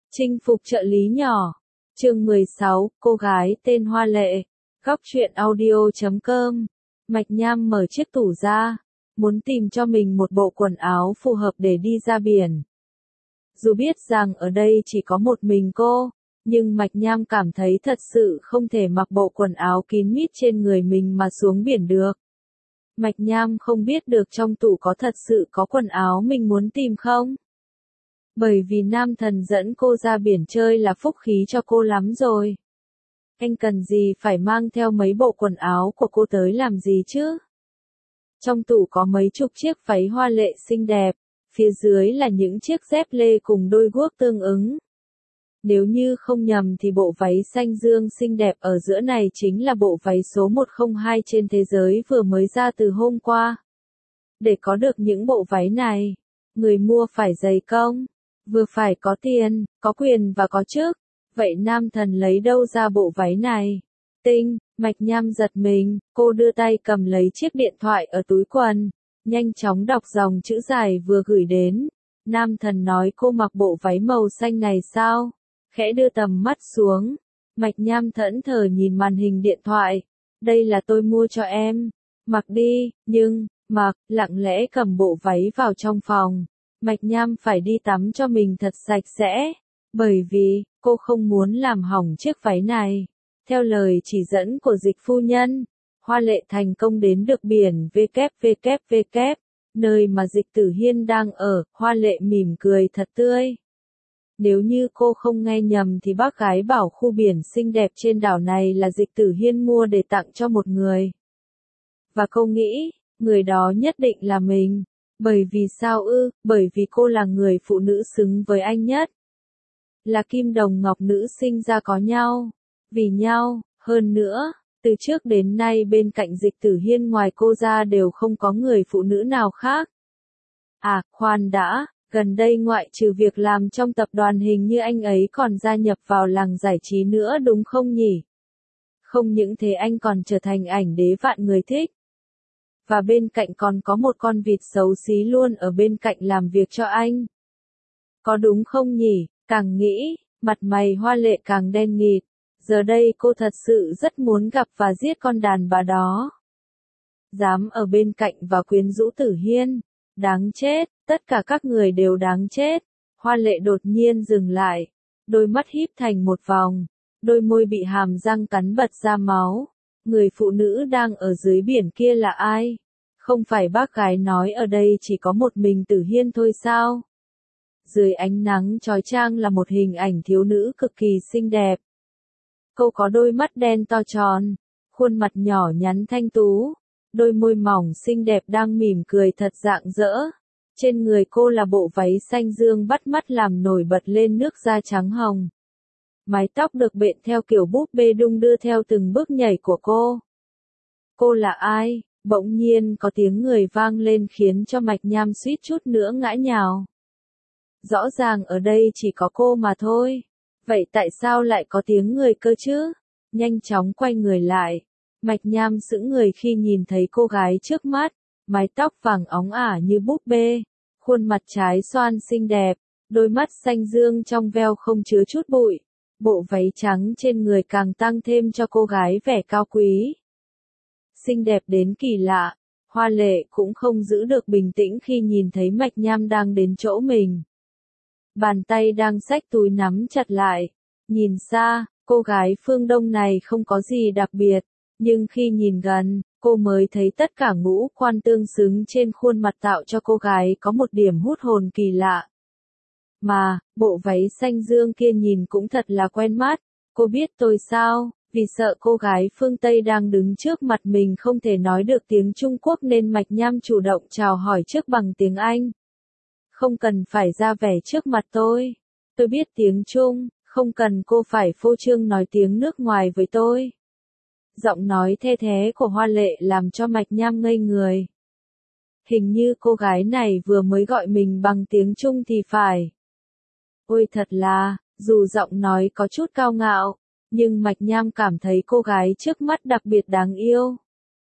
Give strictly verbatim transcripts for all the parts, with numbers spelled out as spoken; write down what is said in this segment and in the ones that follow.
Chinh phục trợ lý nhỏ. Chương mười sáu, cô gái tên Hoa Lệ. Góc truyện audio chấm com. Mạch Nham mở chiếc tủ ra, muốn tìm cho mình một bộ quần áo phù hợp để đi ra biển. Dù biết rằng ở đây chỉ có một mình cô, nhưng Mạch Nham cảm thấy thật sự không thể mặc bộ quần áo kín mít trên người mình mà xuống biển được. Mạch Nham không biết được trong tủ có thật sự có quần áo mình muốn tìm không? Bởi vì nam thần dẫn cô ra biển chơi là phúc khí cho cô lắm rồi. Anh cần gì phải mang theo mấy bộ quần áo của cô tới làm gì chứ? Trong tủ có mấy chục chiếc váy hoa lệ xinh đẹp, phía dưới là những chiếc dép lê cùng đôi guốc tương ứng. Nếu như không nhầm thì bộ váy xanh dương xinh đẹp ở giữa này chính là bộ váy số một không hai trên thế giới vừa mới ra từ hôm qua. Để có được những bộ váy này, người mua phải dày công, vừa phải có tiền, có quyền và có chức. Vậy nam thần lấy đâu ra bộ váy này? Tinh, Mạch Nham giật mình, cô đưa tay cầm lấy chiếc điện thoại ở túi quần, nhanh chóng đọc dòng chữ dài vừa gửi đến. Nam thần nói cô mặc bộ váy màu xanh này sao? Khẽ đưa tầm mắt xuống, Mạch Nham thẫn thờ nhìn màn hình điện thoại. Đây là tôi mua cho em, mặc đi, nhưng, mặc, lặng lẽ cầm bộ váy vào trong phòng. Mạch Nham phải đi tắm cho mình thật sạch sẽ, bởi vì, cô không muốn làm hỏng chiếc váy này. Theo lời chỉ dẫn của dịch phu nhân, Hoa Lệ thành công đến được biển vê kép vê kép vê kép, nơi mà Dịch Tử Hiên đang ở. Hoa Lệ mỉm cười thật tươi. Nếu như cô không nghe nhầm thì bác gái bảo khu biển xinh đẹp trên đảo này là Dịch Tử Hiên mua để tặng cho một người. Và cô nghĩ, người đó nhất định là mình. Bởi vì sao ư? Bởi vì cô là người phụ nữ xứng với anh nhất. Là kim đồng ngọc nữ sinh ra có nhau. Vì nhau, hơn nữa, từ trước đến nay bên cạnh Dịch Tử Hiên ngoài cô ra đều không có người phụ nữ nào khác. À, khoan đã, gần đây ngoại trừ việc làm trong tập đoàn hình như anh ấy còn gia nhập vào làng giải trí nữa đúng không nhỉ? Không những thế anh còn trở thành ảnh đế vạn người thích. Và bên cạnh còn có một con vịt xấu xí luôn ở bên cạnh làm việc cho anh. Có đúng không nhỉ? Càng nghĩ, mặt mày Hoa Lệ càng đen nghịt. Giờ đây cô thật sự rất muốn gặp và giết con đàn bà đó. Dám ở bên cạnh và quyến rũ Tử Hiên. Đáng chết, tất cả các người đều đáng chết. Hoa Lệ đột nhiên dừng lại. Đôi mắt híp thành một vòng. Đôi môi bị hàm răng cắn bật ra máu. Người phụ nữ đang ở dưới biển kia là ai? Không phải bác gái nói ở đây chỉ có một mình Tử Hiên thôi sao? Dưới ánh nắng chói chang là một hình ảnh thiếu nữ cực kỳ xinh đẹp. Cô có đôi mắt đen to tròn, khuôn mặt nhỏ nhắn thanh tú, đôi môi mỏng xinh đẹp đang mỉm cười thật rạng rỡ. Trên người cô là bộ váy xanh dương bắt mắt làm nổi bật lên nước da trắng hồng. Mái tóc được bện theo kiểu búp bê đung đưa theo từng bước nhảy của cô. Cô là ai? Bỗng nhiên có tiếng người vang lên khiến cho Mạch Nham suýt chút nữa ngã nhào. Rõ ràng ở đây chỉ có cô mà thôi. Vậy tại sao lại có tiếng người cơ chứ? Nhanh chóng quay người lại. Mạch Nham sững người khi nhìn thấy cô gái trước mắt. Mái tóc vàng óng ả như búp bê. Khuôn mặt trái xoan xinh đẹp. Đôi mắt xanh dương trong veo không chứa chút bụi. Bộ váy trắng trên người càng tăng thêm cho cô gái vẻ cao quý. Xinh đẹp đến kỳ lạ. Hoa Lệ cũng không giữ được bình tĩnh khi nhìn thấy Mạch Nham đang đến chỗ mình. Bàn tay đang xách túi nắm chặt lại. Nhìn xa, cô gái phương Đông này không có gì đặc biệt. Nhưng khi nhìn gần, cô mới thấy tất cả ngũ quan tương xứng trên khuôn mặt tạo cho cô gái có một điểm hút hồn kỳ lạ. Mà, bộ váy xanh dương kia nhìn cũng thật là quen mắt. Cô biết tôi sao? Vì sợ cô gái phương Tây đang đứng trước mặt mình không thể nói được tiếng Trung Quốc nên Mạch Nham chủ động chào hỏi trước bằng tiếng Anh. Không cần phải ra vẻ trước mặt tôi. Tôi biết tiếng Trung, không cần cô phải phô trương nói tiếng nước ngoài với tôi. Giọng nói the thé của Hoa Lệ làm cho Mạch Nham ngây người. Hình như cô gái này vừa mới gọi mình bằng tiếng Trung thì phải. Ôi thật là, dù giọng nói có chút cao ngạo, nhưng Mạch Nham cảm thấy cô gái trước mắt đặc biệt đáng yêu.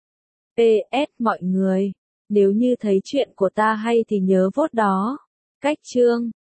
pê ét mọi người, nếu như thấy chuyện của ta hay thì nhớ vote đó. Cách chương